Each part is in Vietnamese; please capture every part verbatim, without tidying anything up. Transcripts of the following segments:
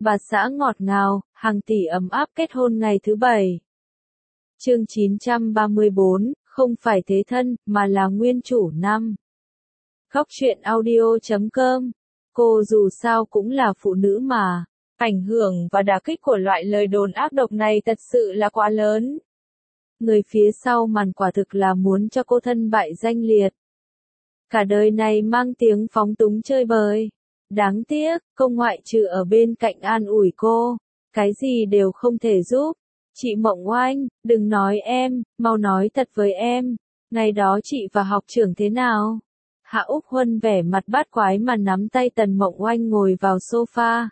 bà xã ngọt ngào, hàng tỷ ấm áp kết hôn ngày thứ bảy. Chương chín trăm ba mươi bốn, không phải thế thân, mà là nguyên chủ năm. Góc truyện audio chấm com. Cô dù sao cũng là phụ nữ mà. Ảnh hưởng và đả kích của loại lời đồn ác độc này thật sự là quá lớn. Người phía sau màn quả thực là muốn cho cô thân bại danh liệt. Cả đời này mang tiếng phóng túng chơi bời. Đáng tiếc, cô ngoại trừ ở bên cạnh an ủi cô, cái gì đều không thể giúp. Chị Mộng Oanh, đừng nói em, mau nói thật với em, ngày đó chị và học trưởng thế nào? Hạ Úc Huân vẻ mặt bát quái mà nắm tay Tần Mộng Oanh ngồi vào sofa.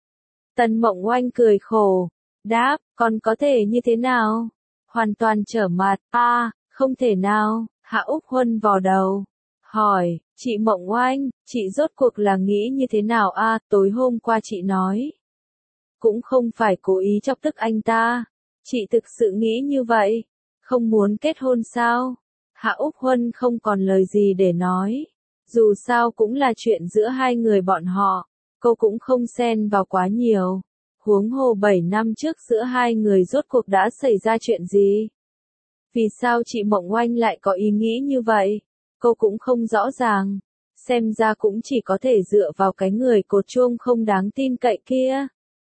Tần Mộng Oanh cười khổ, đáp, còn có thể như thế nào? Hoàn toàn trở mặt, a, à, không thể nào. Hạ Úc Huân vò đầu, hỏi, chị Mộng Oanh, chị rốt cuộc là nghĩ như thế nào a? À, tối hôm qua chị nói, cũng không phải cố ý chọc tức anh ta, chị thực sự nghĩ như vậy, không muốn kết hôn sao? Hạ Úc Huân không còn lời gì để nói, dù sao cũng là chuyện giữa hai người bọn họ, cô cũng không xen vào quá nhiều. Huống hồ bảy năm trước giữa hai người rốt cuộc đã xảy ra chuyện gì? Vì sao chị Mộng Oanh lại có ý nghĩ như vậy? Cô cũng không rõ ràng. Xem ra cũng chỉ có thể dựa vào cái người cột chuông không đáng tin cậy kia.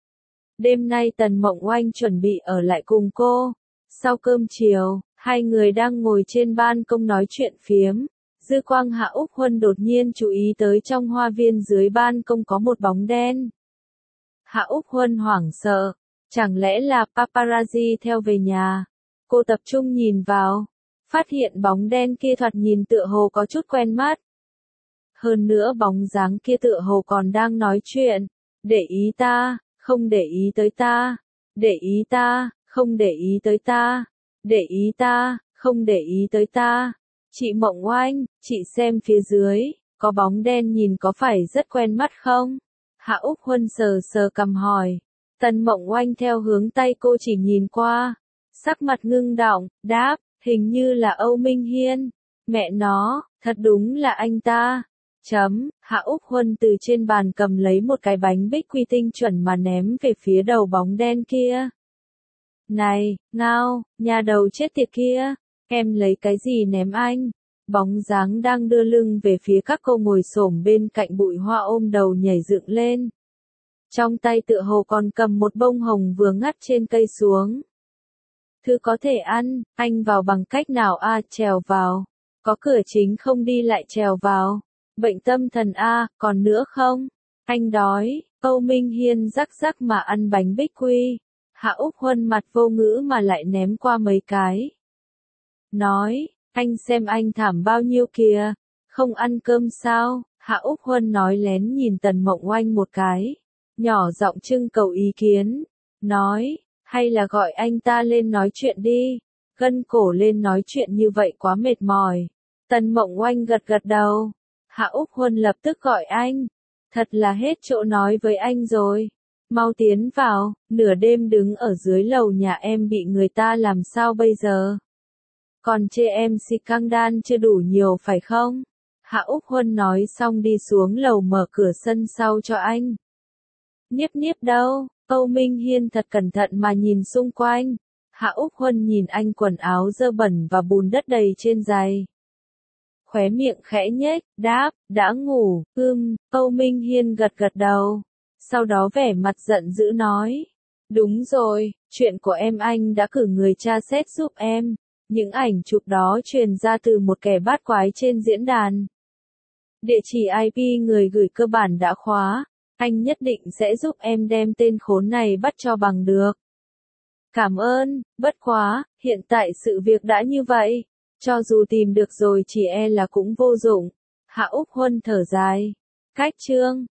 Đêm nay Tần Mộng Oanh chuẩn bị ở lại cùng cô. Sau cơm chiều, hai người đang ngồi trên ban công nói chuyện phiếm. Dư quang Hạ Úc Huân đột nhiên chú ý tới trong hoa viên dưới ban công có một bóng đen. Hạ Úc Huân hoảng sợ, chẳng lẽ là paparazzi theo về nhà? Cô tập trung nhìn vào, phát hiện bóng đen kia thoạt nhìn tựa hồ có chút quen mắt. Hơn nữa bóng dáng kia tựa hồ còn đang nói chuyện, để ý ta, không để ý tới ta, để ý ta, không để ý tới ta, để ý ta, không để ý tới ta. Chị Mộng Oanh, chị xem phía dưới, có bóng đen nhìn có phải rất quen mắt không? Hạ Úc Huân sờ sờ cằm hỏi. Tần Mộng Oanh theo hướng tay cô chỉ nhìn qua, sắc mặt ngưng đọng, đáp, hình như là Âu Minh Hiên. Mẹ nó, thật đúng là anh ta. Chấm, Hạ Úc Huân từ trên bàn cầm lấy một cái bánh bích quy tinh chuẩn mà ném về phía đầu bóng đen kia. Này, ngao, nhà đầu chết tiệt kia, em lấy cái gì ném anh? Bóng dáng đang đưa lưng về phía các cô ngồi xổm bên cạnh bụi hoa ôm đầu nhảy dựng lên. Trong tay tựa hồ còn cầm một bông hồng vừa ngắt trên cây xuống. Thứ có thể ăn, anh vào bằng cách nào a? À, trèo vào. Có cửa chính không đi lại trèo vào. Bệnh tâm thần a, à, còn nữa không? Anh đói. Âu Minh Hiên rắc rắc mà ăn bánh bích quy. Hạ Úc Huân mặt vô ngữ mà lại ném qua mấy cái. Nói, anh xem anh thảm bao nhiêu kìa, không ăn cơm sao? Hạ Úc Huân nói lén nhìn Tần Mộng Oanh một cái, nhỏ giọng trưng cầu ý kiến, nói, hay là gọi anh ta lên nói chuyện đi, gân cổ lên nói chuyện như vậy quá mệt mỏi. Tần Mộng Oanh gật gật đầu, Hạ Úc Huân lập tức gọi anh, thật là hết chỗ nói với anh rồi, mau tiến vào, nửa đêm đứng ở dưới lầu nhà em bị người ta làm sao bây giờ? Còn chê em si căng đan chưa đủ nhiều phải không? Hạ Úc Huân nói xong đi xuống lầu mở cửa sân sau cho anh. Niếp niếp đâu? Âu Minh Hiên thật cẩn thận mà nhìn xung quanh. Hạ Úc Huân nhìn anh quần áo dơ bẩn và bùn đất đầy trên giày. Khóe miệng khẽ nhếch, đáp, đã ngủ, ưm, Âu Minh Hiên gật gật đầu. Sau đó vẻ mặt giận dữ nói. Đúng rồi, chuyện của em anh đã cử người tra xét giúp em. Những ảnh chụp đó truyền ra từ một kẻ bát quái trên diễn đàn. Địa chỉ i pê người gửi cơ bản đã khóa, anh nhất định sẽ giúp em đem tên khốn này bắt cho bằng được. Cảm ơn, bất quá, hiện tại sự việc đã như vậy, cho dù tìm được rồi chỉ e là cũng vô dụng. Hạ Úc Huân thở dài. Cách chương